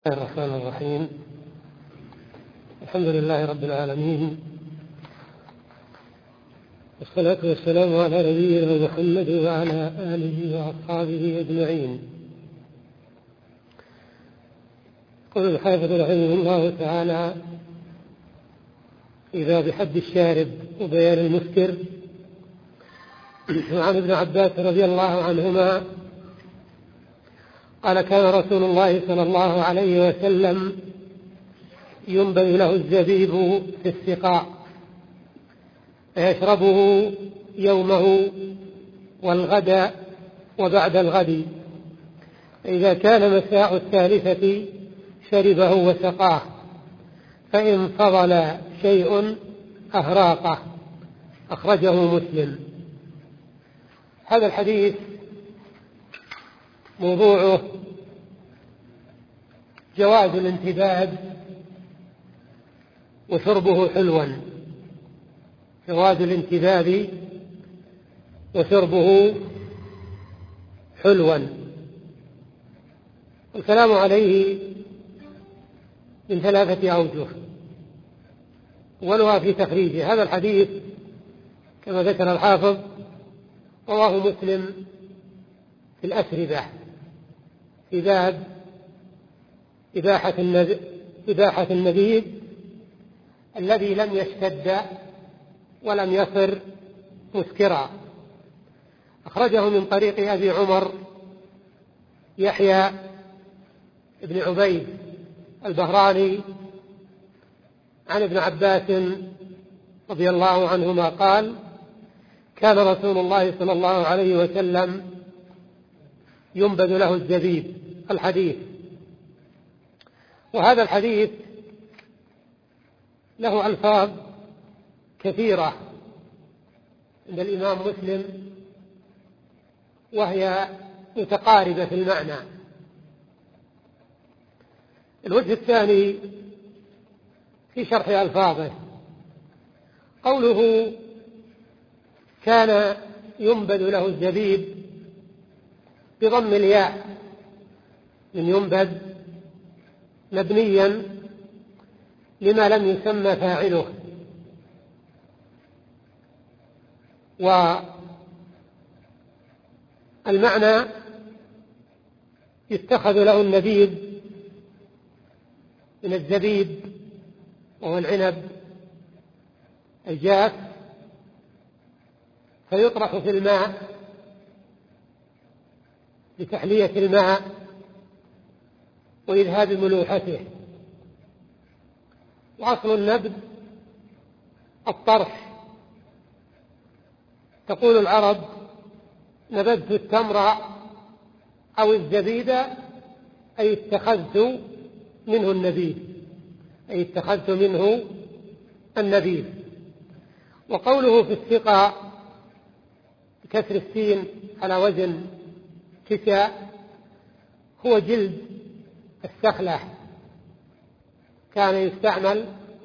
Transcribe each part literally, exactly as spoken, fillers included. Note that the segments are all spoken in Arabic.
الله الرحمن الرحيم. الحمد لله رب العالمين، والصلاة والسلام على نبينا محمد وعلى آله وأصحابه أجمعين. قال الحافظ رحمه الله تعالى: إذا بحد الشارب وبيان المسكر. وعن ابن عباس رضي الله عنهما قال: كان رسول الله صلى الله عليه وسلم ينبذ له الزبيب في السقاء فيشربه يومه والغد وبعد الغد، فإذا كان مساء الثالثة شربه وسقاه، فإن فضل شيء أهراقه. أخرجه مسلم. هذا الحديث موضوعه جواز الانتباد وشربه حلوا، جواز الانتباد وشربه حلوا. الكلام عليه من ثلاثة أوجه، أولها في تخريجه. هذا الحديث كما ذكر الحافظ رواه مسلم في الأشربة في باب إباحة إباحة النبيذ الذي لم يشتد ولم يصر مسكرا. أخرجه من طريق أبي عمر يحيى بن عبيد البهراني عن ابن عباس رضي الله عنهما قال: كان رسول الله صلى الله عليه وسلم ينبذ له الزبيب. الحديث. وهذا الحديث له ألفاظ كثيرة عند الإمام مسلم، وهي متقاربة في المعنى. الوجه الثاني في شرح ألفاظه، قوله كان ينبذ له الزبيب بضم الياء من ينبذ مبنيا لما لم يسمى فاعله، والمعنى يتخذ له النبيذ من الزبيب وهو العنب الجاف، فيطرح في الماء لتحلية الماء وإذهاب ملوحته. وأصل النبذ الطرح. تقول العرب: نبذت التمر أو الزبيب، أي اتخذت منه النبيذ، أي اتخذت منه النبيذ. وقوله في السقاء بكسر السين على وزن كساء هو جلد السخلة، كان يستعمل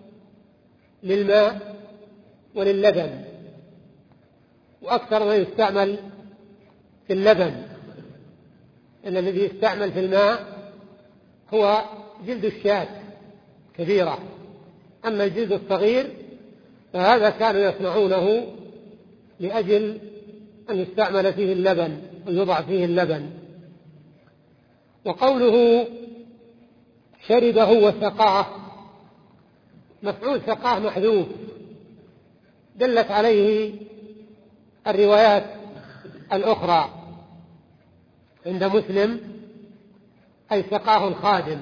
للماء ولللبن، وأكثر ما يستعمل في اللبن، إن الذي يستعمل في الماء هو جلد الشاة كبيرة، أما الجلد الصغير فهذا كانوا يصنعونه لأجل أن يستعمل فيه اللبن ويوضع فيه اللبن. وقوله شربه وسقاه، مفعول سقاه محذوف، دلت عليه الروايات الأخرى عند مسلم، أي سقاه الخادم.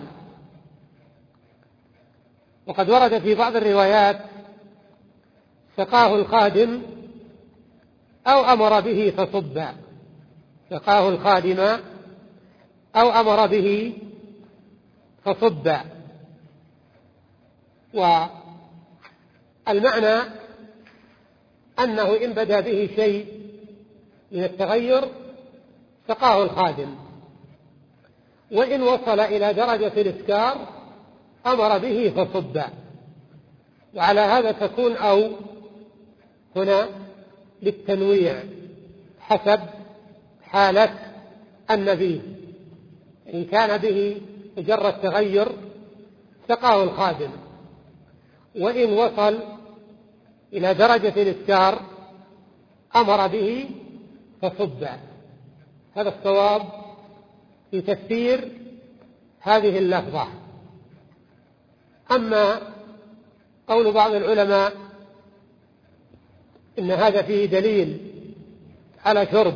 وقد ورد في بعض الروايات سقاه الخادم أو أمر به فصب، سقاه الخادم أو أمر به فصب. والمعنى أنه إن بدا به شيء من التغير سقاه الخادم، وإن وصل إلى درجة الإسكار أمر به فصب. وعلى هذا تكون أو هنا للتنويع حسب حالة النبيذ. إن كان به مجرد تغير سقاه الخادم، وإن وصل إلى درجة الإسكار أمر به فصب. هذا الصواب في تفسير هذه اللفظة. أما قول بعض العلماء إن هذا فيه دليل على شرب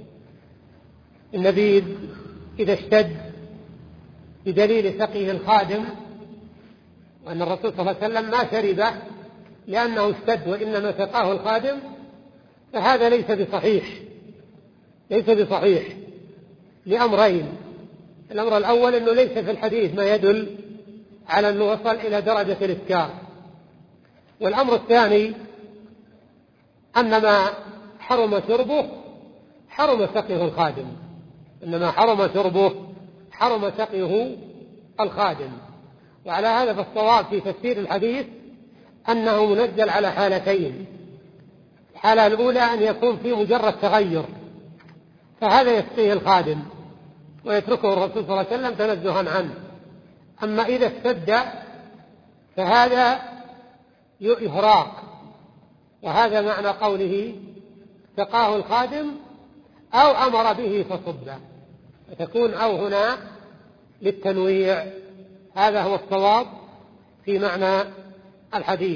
النبيذ إذا اشتد بدليل سقيه الخادم، وأن الرسول صلى الله عليه وسلم ما شربه لأنه اشتد وإنما سقاه الخادم، فهذا ليس بصحيح ليس بصحيح لأمرين. الأمر الأول أنه ليس في الحديث ما يدل على أنه وصل إلى درجة الإسكار، والأمر الثاني أن ما حرم شربه حرم سقيه الخادم، إنما حرم شربه حرم سقيه الخادم. وعلى هذا فالصواب في تفسير الحديث أنه منزل على حالتين. الحالة الأولى أن يكون في مجرد تغير، فهذا يسقيه الخادم ويتركه الرسول صلى الله عليه وسلم تنزها عنه. أما إذا اشتد فهذا إهراق، وهذا معنى قوله سقاه الخادم أو أمر به فصب، فتكون أو هنا للتنويع. هذا هو الصواب في معنى الحديث.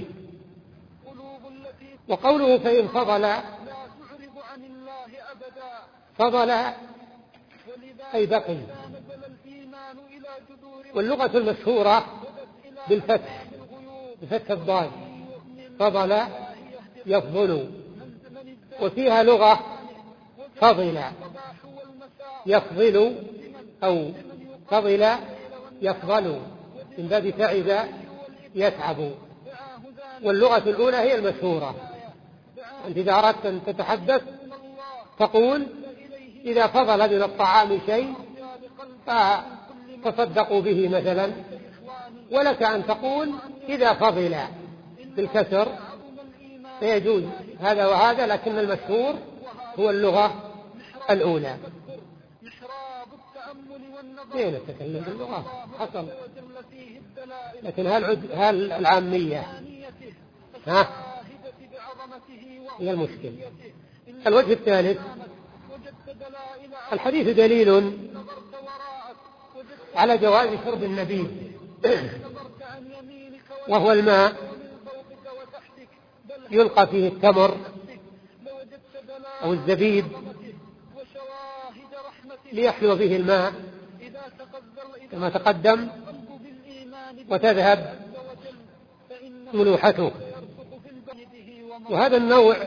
وقوله فإن فضل، فضل أي بقي، واللغة المشهورة بالفتح بفتح الضاد، فضل يفضل، وفيها لغة فضل يفضل أو فضل يفضل من باب تعب يتعب. واللغة الأولى هي المشهورة. أنت إذا أردت أن تتحدث تقول إذا فضل من الطعام شيء فتصدقوا به مثلا، ولك أن تقول إذا فضل بالكسر فيجوز هذا وهذا، لكن المشهور هو اللغة الأولى. ليه نتكلم باللغة حصل، لكن هل هل العامية ها هي المشكلة. الوجه الثالث، الحديث دليل على جواز شرب النبيذ وهو الماء يلقى فيه التمر أو الزبيب ليحلو به الماء كما تقدم وتذهب ملوحته. وهذا النوع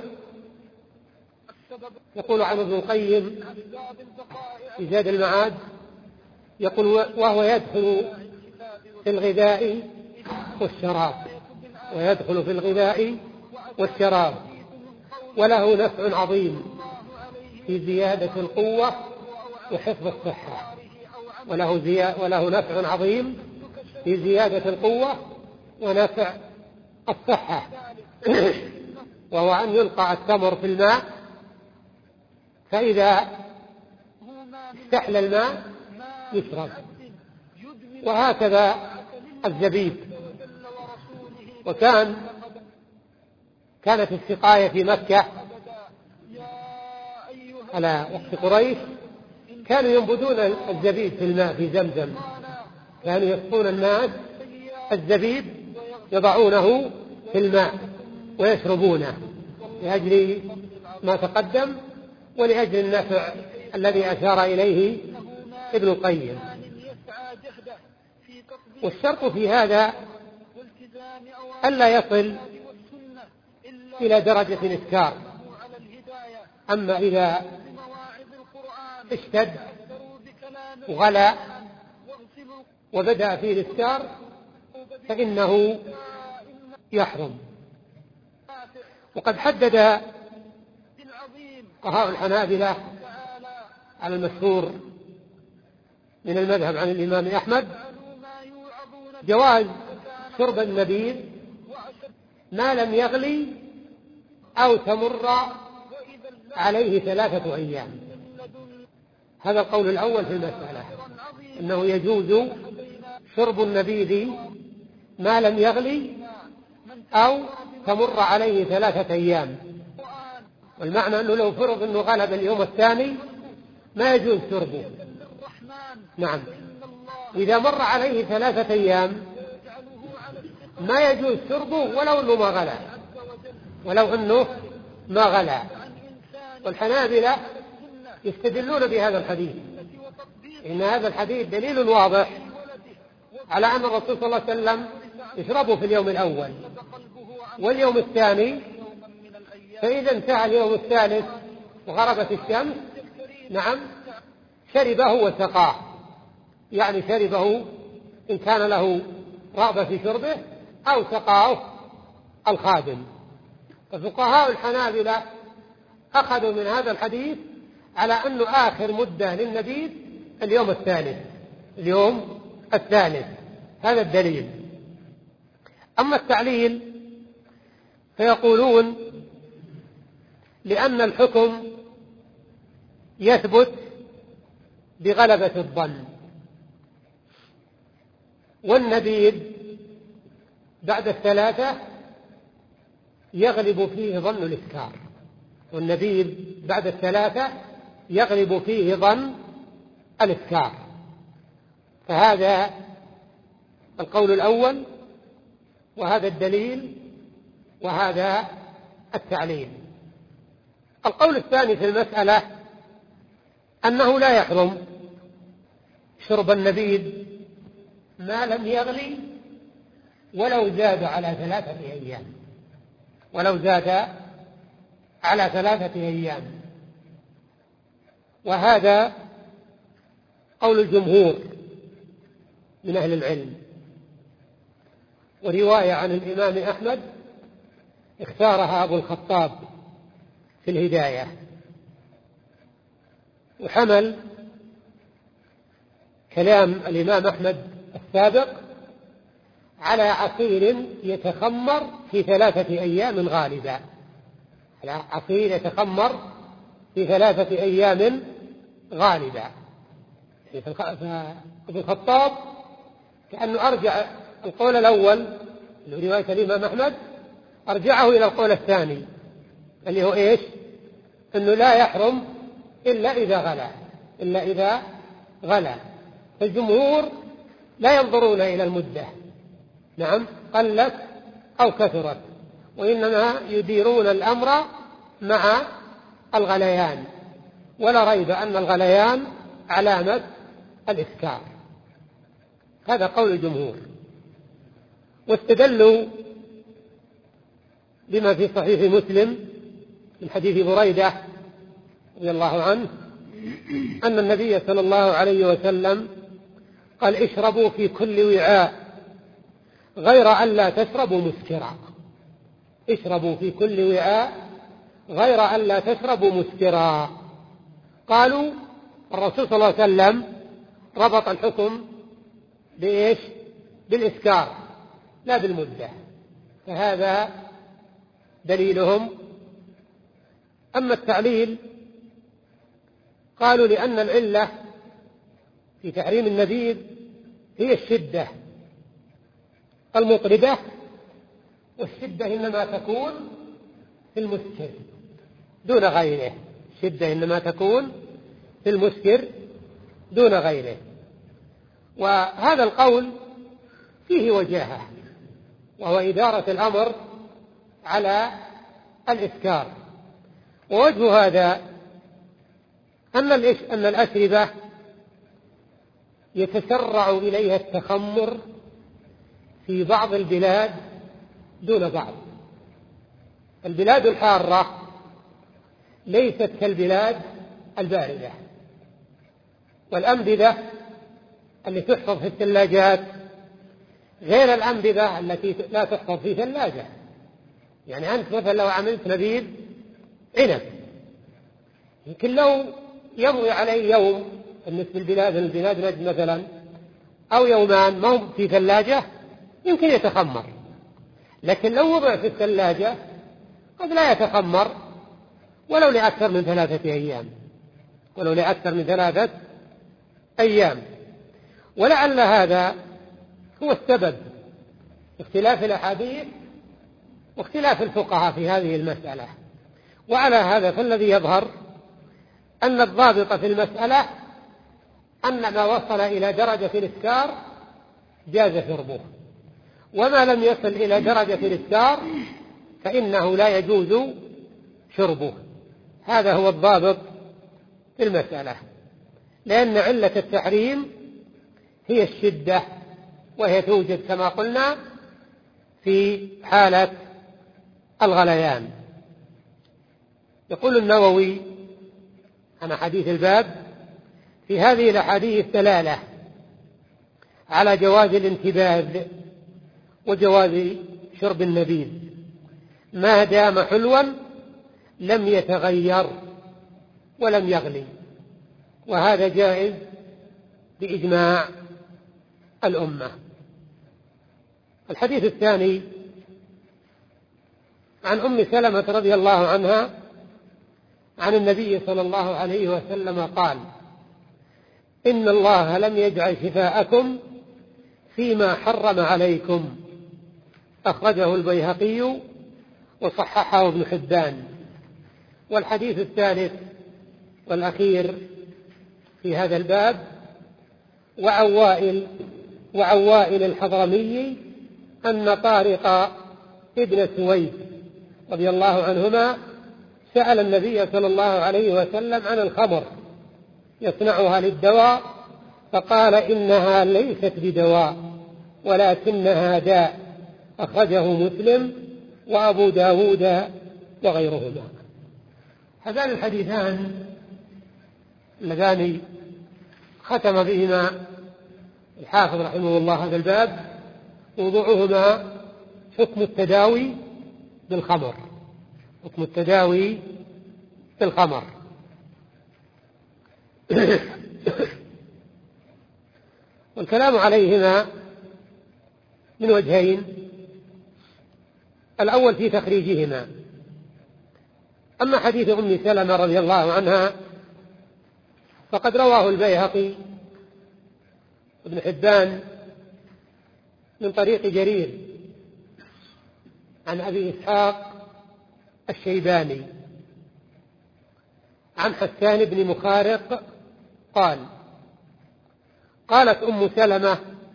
يقول عنه ابن القيم في زاد المعاد، يقول وهو يدخل في الغذاء والشراب، ويدخل في الغذاء والشراب، وله نفع عظيم في زيادة القوة وحفظ الصحة، وله, زي... وله نفع عظيم في زيادة القوة ونفع الصحة وهو أن يلقى التمر في الماء، فإذا استحلى الماء يشرب. وهكذا الزبيب. وكان كانت السقاية في مكة على وقت قريش كانوا ينبذون الزبيب في الماء في زمزم، كانوا يسقون الناس الزبيب يضعونه في الماء ويشربونه لأجل ما تقدم ولأجل النفع الذي أشار إليه ابن القيم. والشرط في هذا ألا يصل إلى درجة الإسكار. أما إذا اشتد وغلى وبدأ فيه الإسكار فإنه يحرم. وقد حدد فقهاء الحنابلة على المشهور من المذهب عن الإمام أحمد جواز شرب النبيذ ما لم يغلي أو تمر عليه ثلاثة أيام. هذا القول الأول في المسألة، أنه يجوز شرب النبيذ ما لم يغلي أو تمر عليه ثلاثة أيام. والمعنى أنه لو فرض أنه غلب اليوم الثاني ما يجوز شربه. نعم. إذا مر عليه ثلاثة أيام ما يجوز شربه ولو أنه ما غلى، ولو أنه ما غلى. والحنابلة يستدلون بهذا الحديث، إن هذا الحديث دليل واضح على أن الرسول صلى الله عليه وسلم يشربه في اليوم الأول واليوم الثاني، فإذا انتهى اليوم الثالث وغربت الشمس نعم شربه وسقاه، يعني شربه إن كان له رغبة في شربه أو سقاه الخادم. ففقهاء الحنابلة أخذوا من هذا الحديث على أنه آخر مدة للنبيذ اليوم الثالث اليوم الثالث هذا الدليل. أما التعليل فيقولون لأن الحكم يثبت بغلبة الظن، والنبيذ بعد الثلاثة يغلب فيه ظن الإسكار، والنبيذ بعد الثلاثة يغلب فيه ظن الإسكار. فهذا القول الأول، وهذا الدليل، وهذا التعليل. القول الثاني في المسألة أنه لا يحرم شرب النبيذ ما لم يغلي ولو زاد على ثلاثة أيام، ولو زاد على ثلاثة أيام. وهذا قول الجمهور من أهل العلم، ورواية عن الإمام أحمد اختارها أبو الخطاب في الهداية، وحمل كلام الإمام أحمد السابق على عصير يتخمر في ثلاثة أيام غالبا، على عصير يتخمر في ثلاثة أيام غالبا. فابن الخطاب كأنه أرجع القول الأول اللي رواية الإمام أحمد أرجعه إلى القول الثاني اللي هو إيش؟ أنه لا يحرم إلا إذا غلا، إلا إذا غلا. فالجمهور لا ينظرون إلى المدة، نعم قلت أو كثرت، وإنما يديرون الأمر مع الغليان، ولا ريب أن الغليان علامة الإسكار. هذا قول الجمهور. واستدلوا بما في صحيح مسلم من حديث بريدة رضي الله عنه أن النبي صلى الله عليه وسلم قال: اشربوا في كل وعاء غير أن لا تشربوا مسكرا. اشربوا في كل وعاء غير أن لا تشربوا مسكرا. قالوا الرسول صلى الله عليه وسلم ربط الحكم بإيش؟ بالإسكار لا بالمدة، فهذا دليلهم. أما التعليل قالوا لأن العلة في تحريم النبيذ هي الشدة المطردة، والشدة إنما تكون في المسكر دون غيره، الشدة إنما تكون في المسكر دون غيره. وهذا القول فيه وجاهة، وهو إدارة الأمر على الإسكار. ووجه هذا أن أن الأشربة يتسرع إليها التخمر في بعض البلاد دون بعض. البلاد الحارة ليست كالبلاد الباردة، والأنبذة اللي تحفظ في الثلاجات غير الأنبذة التي لا تحفظ في ثلاجة. يعني أنت مثلا لو عملت نبيذ عنب يمكن لو يمضي عليه يوم بالنسبة للبلاد البلاد نجد مثلا أو يومان ما هو في ثلاجة يمكن يتخمر، لكن لو وضع في الثلاجة قد لا يتخمر ولو لأكثر من ثلاثة أيام ولو لأكثر من ثلاثة أيام. ولعل هذا هو السبب اختلاف الأحاديث واختلاف الفقهاء في هذه المسألة. وعلى هذا فالذي يظهر أن الضابط في المسألة أن ما وصل إلى درجة الإسكار جاز شربه، وما لم يصل إلى درجة الإسكار فإنه لا يجوز شربه. هذا هو الضابط في المسألة، لأن علة التحريم هي الشدة، وهي توجد كما قلنا في حالة الغليان. يقول النووي عن حديث الباب: في هذه الأحاديث دلالة على جواز الانتباذ وجواز شرب النبيذ ما دام حلوا لم يتغير ولم يغلي، وهذا جائز بإجماع الأمة. الحديث الثاني عن أم سلمة رضي الله عنها عن النبي صلى الله عليه وسلم قال: إن الله لم يجعل شفاءكم فيما حرم عليكم، أخرجه البيهقي وصححه ابن حبان. والحديث الثالث والأخير في هذا الباب: وعوائل وعوائل الحضرمي أن طارق ابن سويد رضي الله عنهما سأل النبي صلى الله عليه وسلم عن الخمر يصنعها للدواء، فقال: إنها ليست بدواء ولكنها داء، أخرجه مسلم وأبو داود وغيرهما. هذان الحديثان اللذان ختم بهما الحافظ رحمه الله هذا الباب موضوعهما حكم التداوي بالخمر حكم التداوي بالخمر والكلام عليهما من وجهين: الأول في تخريجهما. أما حديث أم سلمة رضي الله عنها فقد رواه البيهقي ابن حبان من طريق جرير عن أبي إسحاق الشيباني عن حسان بن مخارق قال: قالت أم سلمة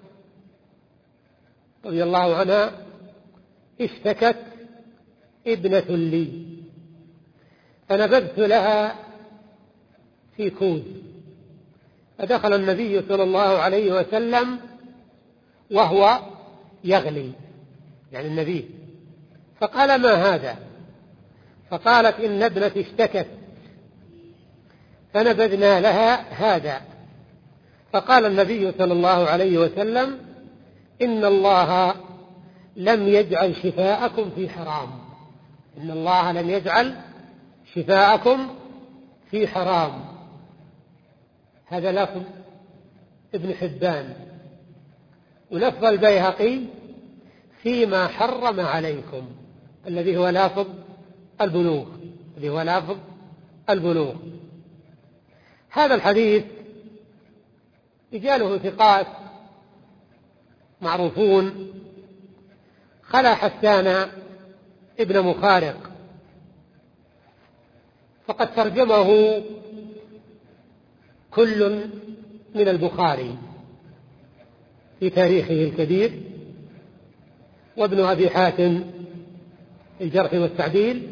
رضي الله عنها: اشتكت ابنة لي فنبذت لها في كوز، فدخل النبي صلى الله عليه وسلم وهو يغلي، يعني النبي، فقال: ما هذا؟ فقالت: إن ابنتي اشتكت فنبذنا لها هذا. فقال النبي صلى الله عليه وسلم: إن الله لم يجعل شفاءكم في حرام إن الله لم يجعل شفاءكم في حرام. هذا لفظ ابن حبان. ولفظ البيهقي: فيما حرم عليكم، الذي هو لفظ البلوغ الذي هو لفظ البلوغ. هذا الحديث رجاله ثقات معروفون، خلا حسان ابن مخارق، فقد ترجمه كل من البخاري في تاريخه الكبير، وابن أبي حاتم الجرح والتعديل،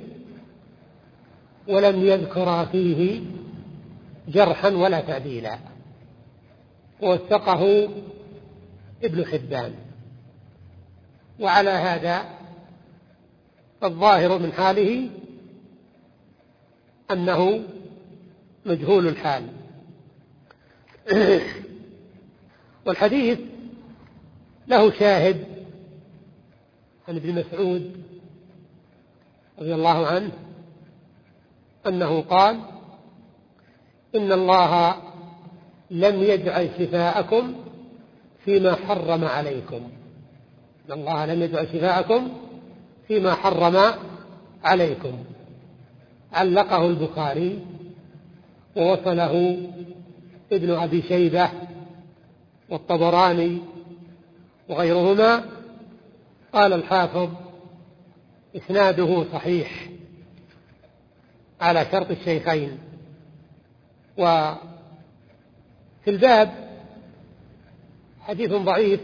ولم يذكر فيه جرحا ولا تعديلا، ووثقه ابن حبان. وعلى هذا الظاهر من حاله أنه مجهول الحال. والحديث له شاهد عن ابن مسعود رضي الله عنه أنه قال: إن الله لم يجعل شفاءكم فيما حرم عليكم إن الله لم يجعل شفاءكم فيما حرم عليكم. علقه البخاري ووصله ابن أبي شيبة والطبراني وغيرهما. قال الحافظ إسناده صحيح على شرط الشيخين. وفي الباب حديث ضعيف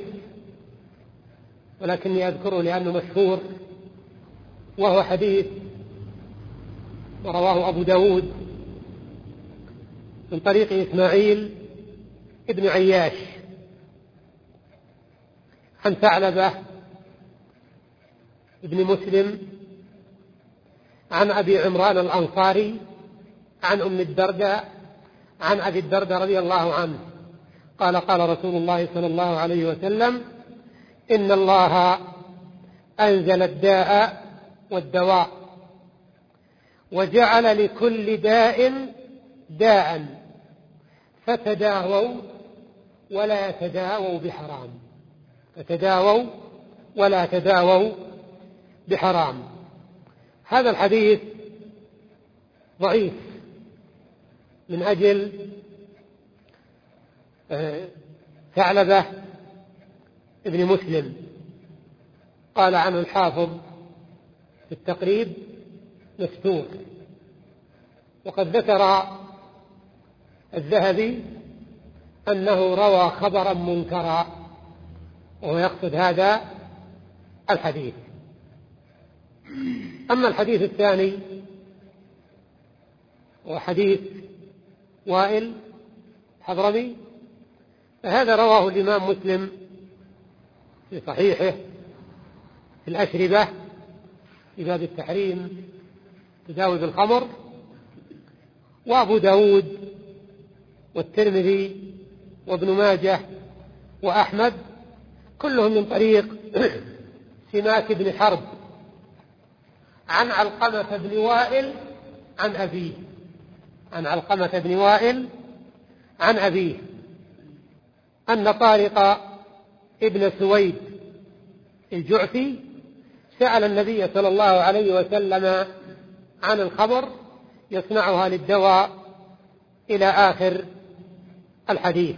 ولكني أذكره لأنه مشهور، وهو حديث ورواه أبو داود من طريق إسماعيل ابن عياش عن ثعلبة ابن مسلم عن أبي عمران الأنصاري عن أم الدرداء عن أبي الدرداء رضي الله عنه قال قال رسول الله صلى الله عليه وسلم: إن الله أنزل الداء والدواء وجعل لكل داء داء فتداووا ولا تداووا بحرام فتداووا ولا تداووا بحرام. هذا الحديث ضعيف من أجل ثعلبة ابن مسلم. قال عنه الحافظ في التقريب مستور، وقد ذكر الذهبي أنه روى خبرا منكرا، وهو يقصد هذا الحديث. أما الحديث الثاني وحديث وائل حضرمي فهذا رواه الإمام مسلم في صحيحه في الأشربة في باب التحريم تداوي بالخمر، وأبو داود والترمذي وابن ماجه وأحمد كلهم من طريق سماك بن حرب عن علقمة بن وائل عن أبيه عن علقمة بن وائل عن أبيه أن طارق ابن سويد الجعفي سأل النبي صلى الله عليه وسلم عن الخمر يصنعها للدواء إلى آخر الحديث.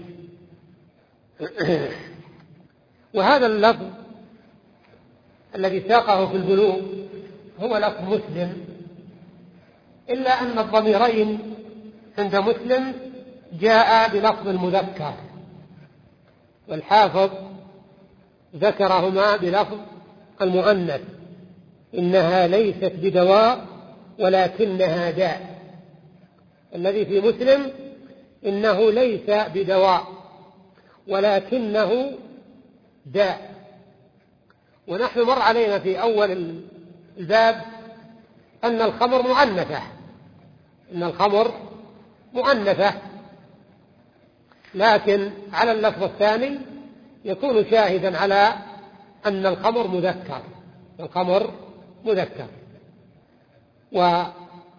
وهذا اللفظ الذي ساقه في البلوغ هو لفظ مسلم، إلا أن الضميرين عند مسلم جاء بلفظ المذكر، والحافظ ذكرهما بلفظ المؤنث: إنها ليست بدواء ولكنها داء. الذي في مسلم إنه ليس بدواء ولكنه داء. ونحن مر علينا في أول الباب أن الخمر مؤنثة إن الخمر مؤنثة لكن على اللفظ الثاني يكون شاهدا على أن الخمر مذكر الخمر مذكر. ولم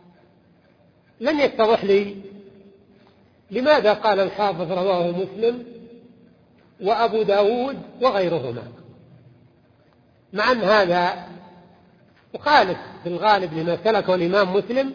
يتضح لي لماذا قال الحافظ رواه مسلم وأبو داود وغيرهما، مع أن هذا مخالف في الغالب لما سلكه الإمام مسلم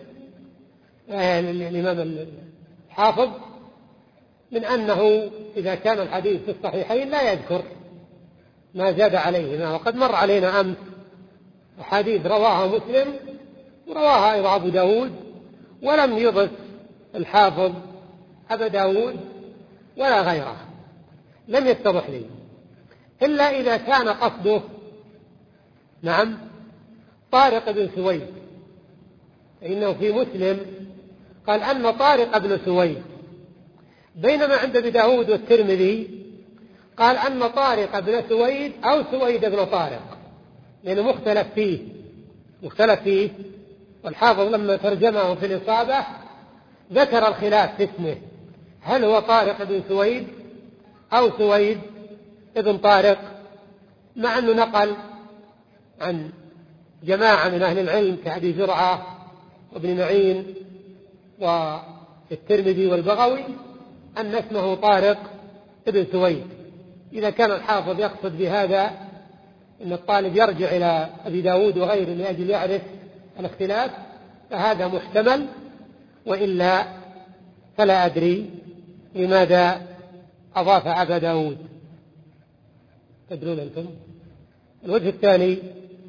الإمام الحافظ، من أنه إذا كان الحديث في الصحيحين لا يذكر ما زاد عليهما. وقد مر علينا أمس أحاديث رواها مسلم ورواها أيضا أبو داود، ولم يضف الحافظ أبا داود ولا غيره. لم يتضح لي إلا إذا كان قصده نعم طارق بن سويد، فإنه في مسلم قال أن طارق بن سويد، بينما عند أبي داود والترمذي قال أن طارق بن سويد أو سويد بن طارق، لأنه مختلف فيه مختلف فيه والحافظ لما ترجمه في الإصابة ذكر الخلاف في اسمه، هل هو طارق بن سويد أو سويد ابن طارق، مع أنه نقل عن جماعة من أهل العلم كأبي زرعة وابن معين والترمذي والبغوي أن اسمه طارق ابن سويد. إذا كان الحافظ يقصد بهذا أن الطالب يرجع إلى أبي داود وغيره لأجل يعرف الاختلاف فهذا محتمل، وإلا فلا أدري لماذا أضاف أبا داود. تدرون أنتم. الوجه الثاني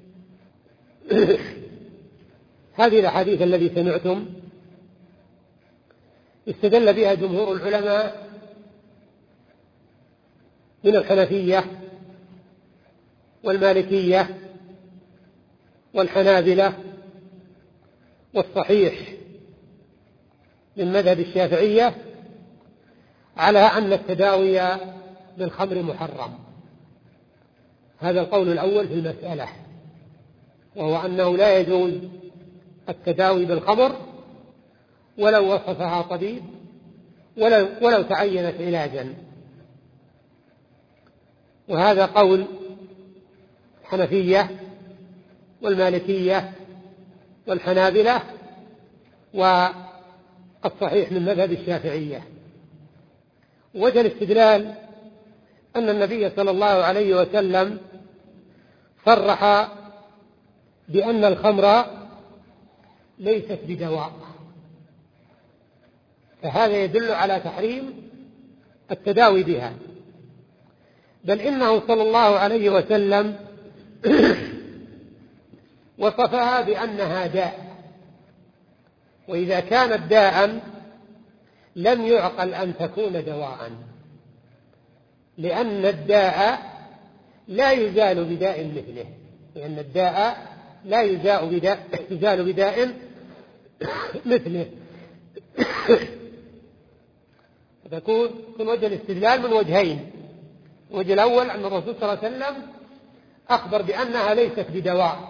هذه الأحاديث الذي سمعتم استدل بها جمهور العلماء من الحنفية والمالكية والحنابلة، والصحيح من مذهب الشافعية على أن التداوي بالخمر محرم. هذا القول الأول في المسألة، وهو أنه لا يجوز التداوي بالخمر ولو وصفها طبيب، ولو, ولو تعينت علاجا. وهذا قول الحنفية والمالكية والحنابلة، والصحيح من مذهب الشافعية. وجه الاستدلال أن النبي صلى الله عليه وسلم صرح بأن الخمر ليست بدواء، فهذا يدل على تحريم التداوي بها، بل إنه صلى الله عليه وسلم وصفها بأنها داء، وإذا كانت داء لم يعقل أن تكون دواء، لأن الداء لا يزال بداء مثله، لأن الداء لا يزال بداء, يزال بداء مثله. فتكون من وجه الاستدلال من وجهين. الوجه الأول أن الرسول صلى الله عليه وسلم أخبر بأنها ليست بدواء،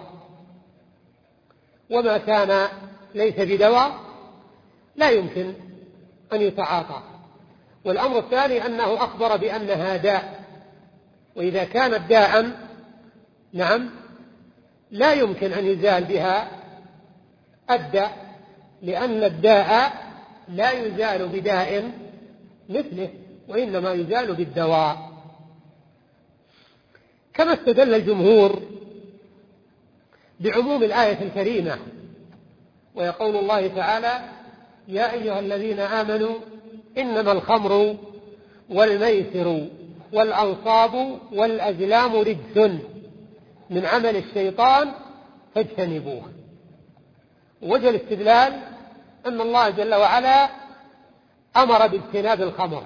وما كان ليس بدواء لا يمكن أن يتعاطى. والأمر الثاني أنه أخبر بأنها داء، وإذا كانت داء نعم لا يمكن أن يزال بها الداء، لأن الداء لا يزال بداء مثله، وإنما يزال بالدواء. كما استدل الجمهور بعموم الآية الكريمة، ويقول الله تعالى: يا أيها الذين آمنوا إنما الخمر والميسر والأنصاب والأزلام رجس من عمل الشيطان فاجتنبوه. وجه الاستدلال أن الله جل وعلا أمر باجتناب الخمر،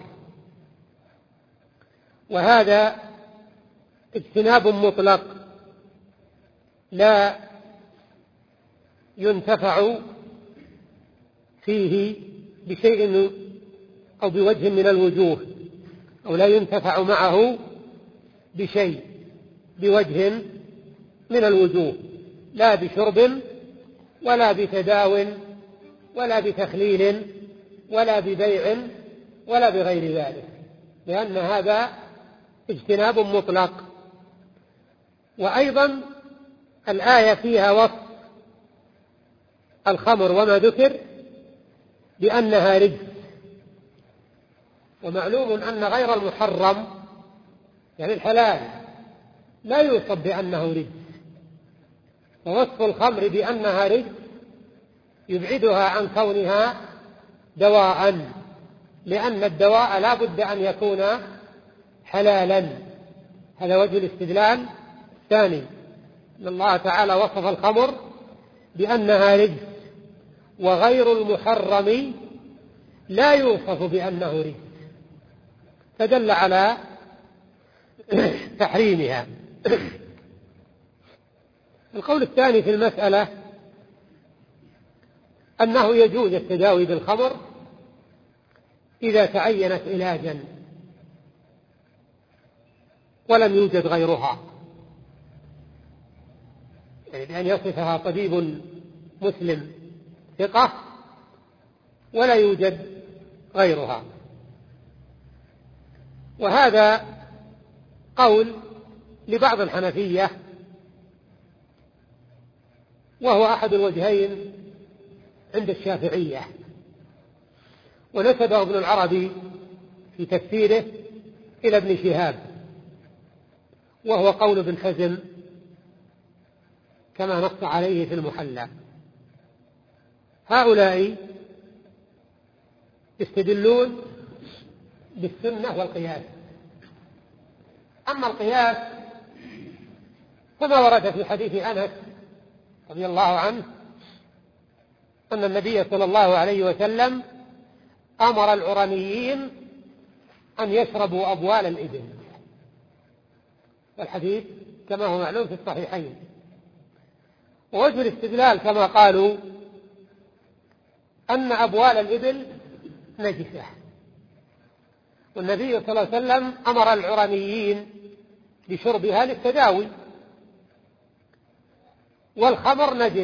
وهذا اجتناب مطلق لا ينتفع فيه بشيء أو بوجه من الوجوه، أو لا ينتفع معه بشيء بوجه من الوجوه، لا بشرب ولا بتداو ولا بتخليل ولا ببيع ولا بغير ذلك، لأن هذا اجتناب مطلق. وأيضا الآية فيها وصف الخمر وما ذكر بأنها رجس، ومعلوم أن غير المحرم يعني الحلال لا يوصف بأنه رجس، ووصف الخمر بأنها رجس يبعدها عن كونها دواء، لأن الدواء لا بد أن يكون حلالا. هذا وجه الاستدلال الثاني، أن الله تعالى وصف الخمر بأنها رجس، وغير المحرم لا يوصف بأنه رجس، فدل على تحريمها. القول الثاني في المسألة أنه يجوز التداوي بالخمر إذا تعينت علاجا ولم يوجد غيرها، يعني بأن يصفها طبيب مسلم ثقة ولا يوجد غيرها. وهذا قول لبعض الحنفية، وهو أحد الوجهين عند الشافعية، ونسبه ابن العربي في تفسيره إلى ابن شهاب، وهو قول ابن حزم كما نص عليه في المحلى. هؤلاء يستدلون بالسنة والقياس. أما القياس كما ورد في حديث أنس رضي الله عنه أن النبي صلى الله عليه وسلم أمر العرنيين أن يشربوا أبوال الإبل، والحديث كما هو معلوم في الصحيحين. ووجه الاستدلال كما قالوا أن أبوال الإبل نجسة، والنبي صلى الله عليه وسلم أمر العرنيين بشربها للتداوي، والخمر نجس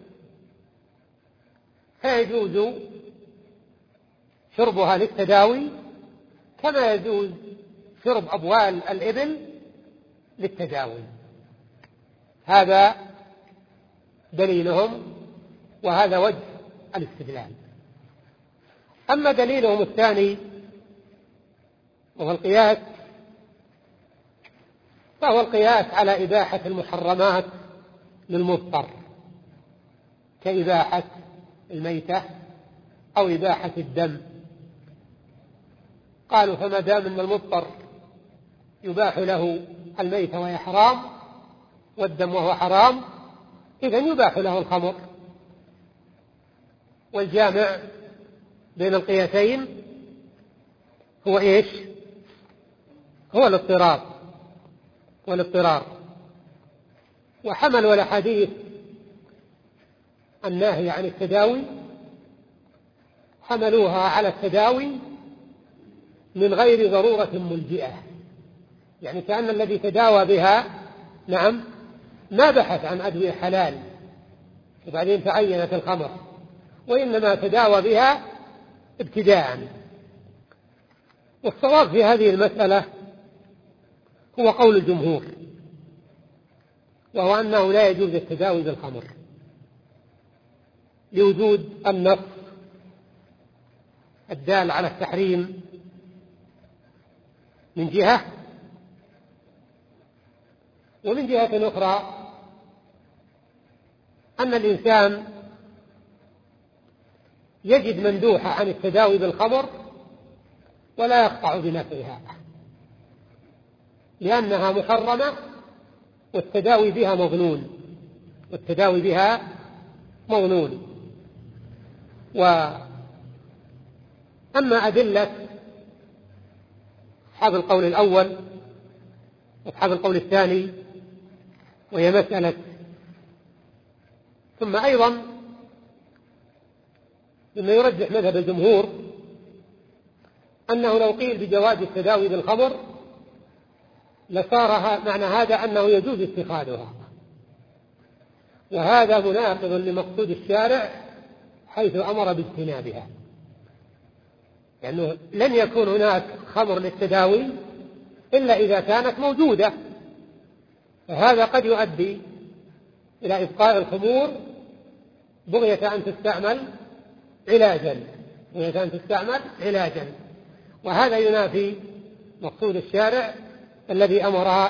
فيجوز شربها للتداوي كما يجوز شرب أبوال الإبل للتداوي. هذا دليلهم وهذا وجه الاستدلال. أما دليلهم الثاني وهو القياس، فهو القياس على إباحة المحرمات للمضطر كإباحة الميتة أو إباحة الدم. قالوا فما دام أن المضطر يباح له الميتة وهي حرام والدم وهو حرام، إذن يباح له الخمر. والجامع بين القياسين هو إيش؟ هو الاضطرار والاضطرار. وحملوا الأحاديث الناهي عن التداوي حملوها على التداوي من غير ضرورة ملجئة، يعني كأن الذي تداوى بها نعم ما بحث عن أدوية حلال وبعدين تعينت الخمر، وإنما تداوى بها ابتداء. والصواب في هذه المسألة هو قول الجمهور، وهو أنه لا يجوز التداوي بالخمر لوجود النص الدال على التحريم من جهة، ومن جهة أخرى أن الإنسان يجد مندوحة عن التداوي بالخمر ولا يقطع بنفعها لأنها محرمة، والتداوي بها مظنون والتداوي بها مظنون. وأما أدلة أصحاب القول الأول وأصحاب القول الثاني وهي مسألة، ثم أيضا مما يرجح مذهب الجمهور أنه لو قيل بجواز التداوي بالخمر لصار معنى هذا أنه يجوز اتخاذها، وهذا مناقض لمقصود الشارع حيث أمر باجتنابها، لأنه لن يكون هناك خمر للتداوي إلا إذا كانت موجودة، فهذا قد يؤدي إلى إبقاء الخمور بغية أن تستعمل علاجا بغية أن تستعمل علاجا وهذا ينافي مقصود الشارع الذي أمر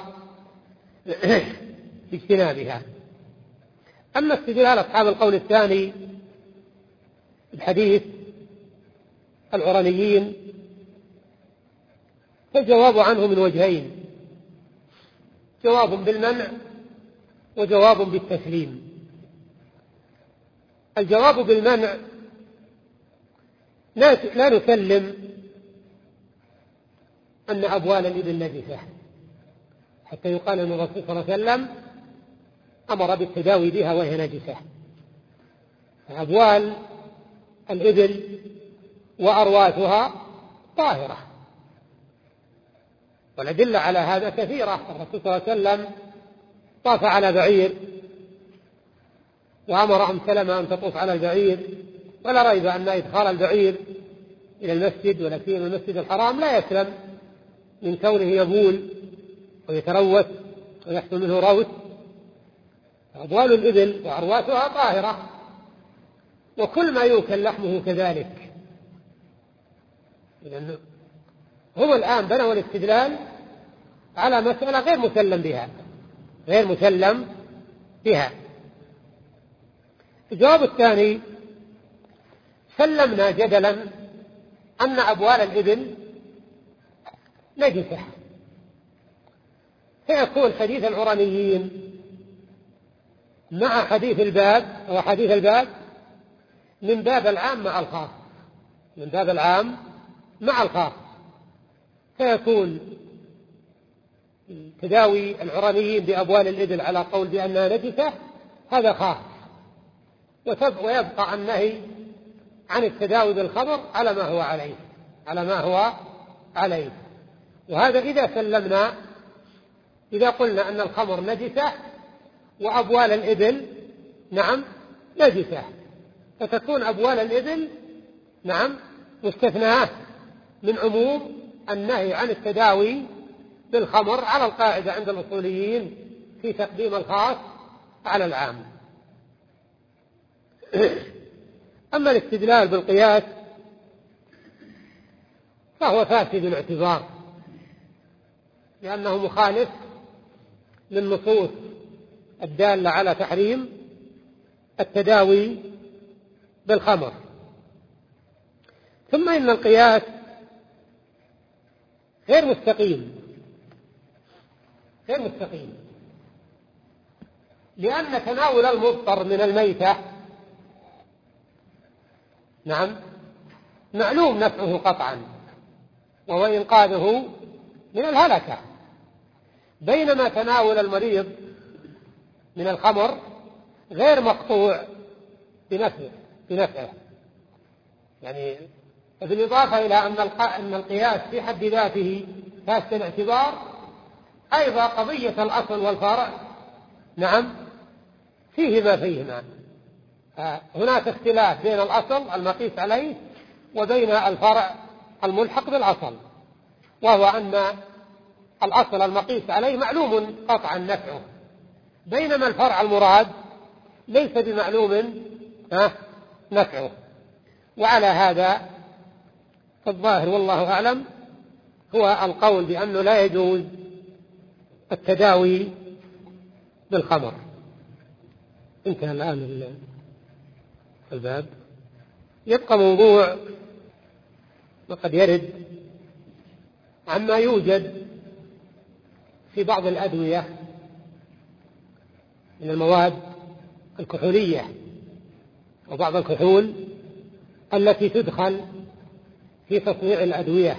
باجتنابها. أما استدلال أصحاب القول الثاني الحديث العرنيين فالجواب عنه من وجهين، جواب بالمنع وجواب بالتسليم. الجواب بالمنع لا نسلم أن أبوال الإبل نجسة حتى يقال أن الرسول صلى الله عليه وسلم أمر بالتداوي بها وهي نجسة. أبوال الإبل وأرواثها طاهرة، والأدلة على هذا كثيرة. الرسول صلى الله عليه وسلم طاف على بعير وأمر أم سلمة أن تطوف على البعير، ولا ريب أن إدخال البعير إلى المسجد ولا سيما المسجد الحرام لا يسلم من كونه يبول ويتروث ويحصل منه روث. أبوال الإبل وأرواثها طاهرة، وكل ما يؤكل لحمه كذلك. لأنه هم الآن بنوا الاستدلال على مسألة غير مسلم بها غير مسلم بها. الجواب الثاني سلمنا جدلا أن أبوال الإبل نجسة، فيكون حديث العرنيين مع حديث الباب أو حديث الباب من باب العام مع الخاص، من باب العام مع الخاص، فيكون تداوي العرانيين بأبوال الإبل على قول بأنها نجسة هذا خاص، ويبقى النهي عن التداوي بالخمر على ما هو عليه على ما هو عليه. وهذا إذا سلمنا، إذا قلنا أن الخمر نجسة وأبوال الإبل نعم نجسة، فتكون أبوال الإبل نعم مستثناة من عموم النهي عن التداوي بالخمر على القاعدة عند الأصوليين في تقديم الخاص على العام. أما الاستدلال بالقياس فهو فاسد الاعتبار، لأنه مخالف للنصوص الدالة على تحريم التداوي بالخمر. ثم إن القياس غير مستقيم غير مستقيم لأن تناول المضطر من الميتة نعم معلوم نفعه قطعا وهو إنقاذه من الهلكة، بينما تناول المريض من الخمر غير مقطوع بنفعه بنفعه يعني بالإضافة إلى أن القياس في حد ذاته فاسد الاعتبار، أيضا قضية الأصل والفرع نعم فيهما فيهما هناك اختلاف بين الأصل المقيس عليه وبين الفرع الملحق بالأصل، وهو أن الأصل المقيس عليه معلوم قطعا نفعه، بينما الفرع المراد ليس بمعلوم نفعه. وعلى هذا الظاهر والله أعلم هو القول بأنه لا يجوز التداوي بالخمر. انتهى الآن الباب. يبقى موضوع وقد يرد عما يوجد في بعض الأدوية من المواد الكحولية وبعض الكحول التي تدخل في تصنيع الأدوية،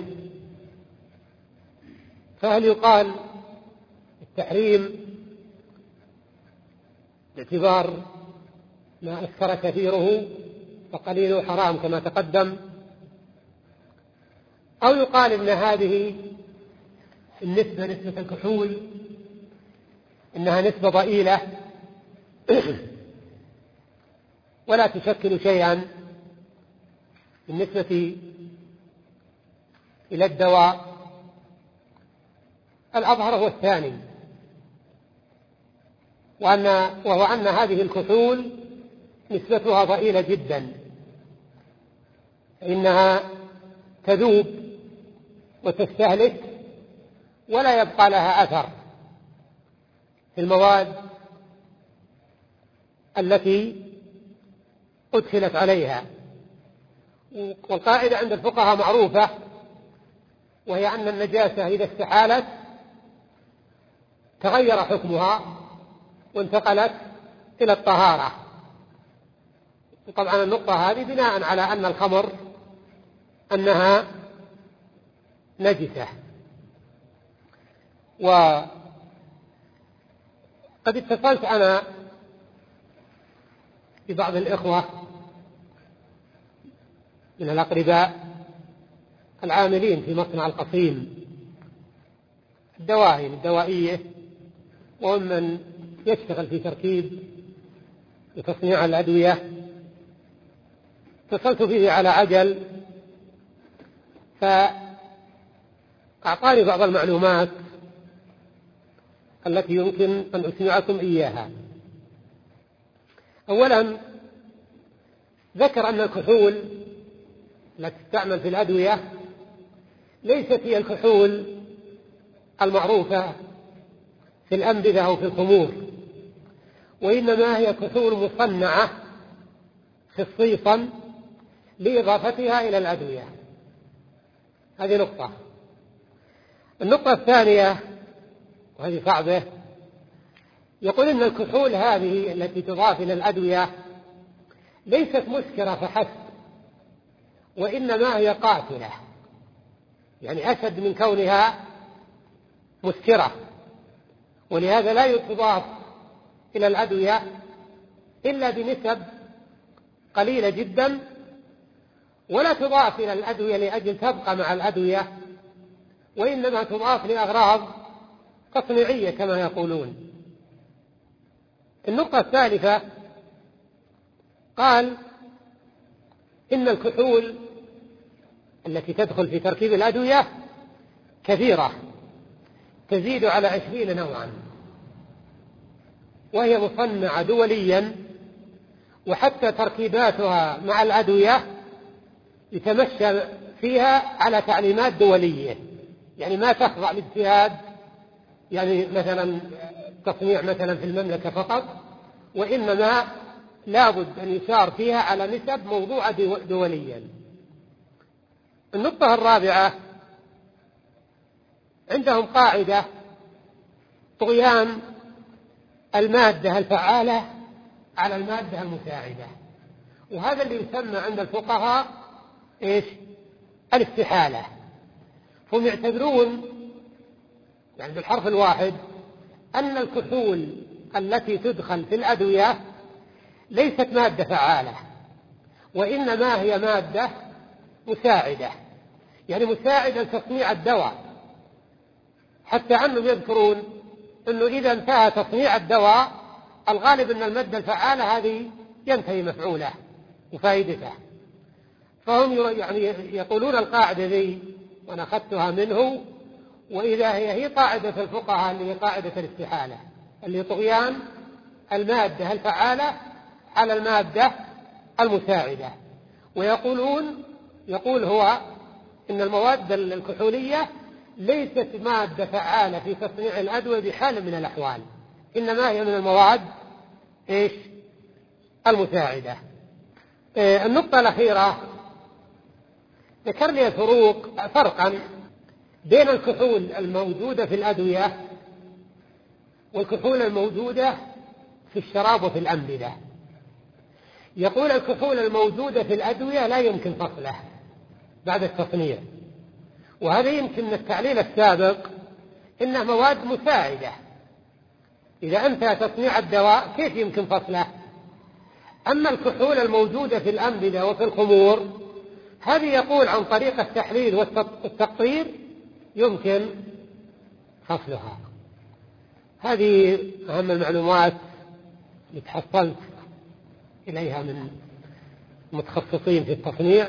فهل يقال التحريم باعتبار ما أسكر كثيره فقليله حرام كما تقدم، أو يقال إن هذه النسبة نسبة الكحول إنها نسبة ضئيلة ولا تشكل شيئا بالنسبة إلى الدواء؟ الأظهر هو الثاني، وأن وهو أن هذه الكحول نسبتها ضئيلة جدا، إنها تذوب وتستهلك ولا يبقى لها أثر في المواد التي أدخلت عليها. والقاعدة عند الفقهاء معروفة، وهي أن النجاسة إذا استحالت تغير حكمها وانتقلت إلى الطهارة. طبعا النقطة هذه بناء على أن الخمر أنها نجسة. وقد اتصلت أنا ببعض الإخوة من الأقرباء العاملين في مصنع القصيم الدواهي الدوائية، ومن يشتغل في تركيب وتصنيع الأدوية. اتصلت فيه على عجل فأعطاني بعض المعلومات التي يمكن أن أسمعكم إياها. أولا ذكر أن الكحول التي تستعمل في الأدوية ليست هي الكحول المعروفة في الأنبذة أو في الخمور، وإنما هي كحول مصنعة خصيصا لإضافتها إلى الأدوية. هذه نقطة. النقطة الثانية وهذه صعبة، يقول إن الكحول هذه التي تضاف إلى الأدوية ليست مسكرة فحسب، وإنما هي قاتلة، يعني أشد من كونها مسكرة، ولهذا لا تضاف إلى الأدوية إلا بنسب قليلة جدا، ولا تضاف إلى الأدوية لأجل تبقى مع الأدوية، وإنما تضاف لأغراض تصنيعية كما يقولون. النقطة الثالثة قال إن الكحول التي تدخل في تركيب الأدوية كثيرة، تزيد على عشرين نوعا، وهي مصنعة دوليا، وحتى تركيباتها مع الأدوية يتمشى فيها على تعليمات دولية، يعني ما تخضع لاجتهاد، يعني مثلا تصنيع مثلا في المملكة فقط، وإنما لابد أن يسار فيها على نسب موضوعة دوليا. النقطة الرابعة عندهم قاعدة طغيان المادة الفعالة على المادة المساعدة، وهذا اللي يسمى عند الفقهاء إيش؟ الاستحالة. هم يعتبرون يعني بالحرف الواحد أن الكحول التي تدخل في الأدوية ليست مادة فعالة، وإنما هي مادة مساعدة، يعني مساعدة لتصنيع الدواء، حتى أنهم يذكرون أنه إذا انتهى تصنيع الدواء الغالب أن المادة الفعالة هذه ينتهي مفعوله وفائدته. فهم يعني يقولون القاعدة ذي، وأنا أخذتها منه، وإذا هي هي قاعدة الفقهاء اللي هي قاعدة الاستحالة، اللي طغيان المادة الفعالة على المادة المساعدة. ويقولون يقول هو إن المواد الكحولية ليست مادة فعالة في تصنيع الأدوية بحال من الأحوال، إنما هي من المواد إيش؟ المساعدة. إيه النقطة الأخيرة ذكر لي فروق فرقا بين الكحول الموجودة في الأدوية والكحول الموجودة في الشراب وفي الأنبذة. يقول الكحول الموجودة في الأدوية لا يمكن فصله بعد التصنيع، وهذا يمكن من التعليل السابق إنها مواد مساعدة، إذا انتهى تصنيع الدواء كيف يمكن فصله؟ أما الكحول الموجودة في الأنبذة وفي الخمور هذه يقول عن طريق التحليل والتقطير يمكن فصلها. هذه أهم المعلومات اللي تحصلت إليها من متخصصين في التصنيع،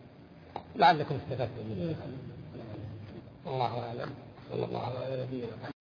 لعلكم استفدتم منها. الله أعلم. صلى الله على نبينا.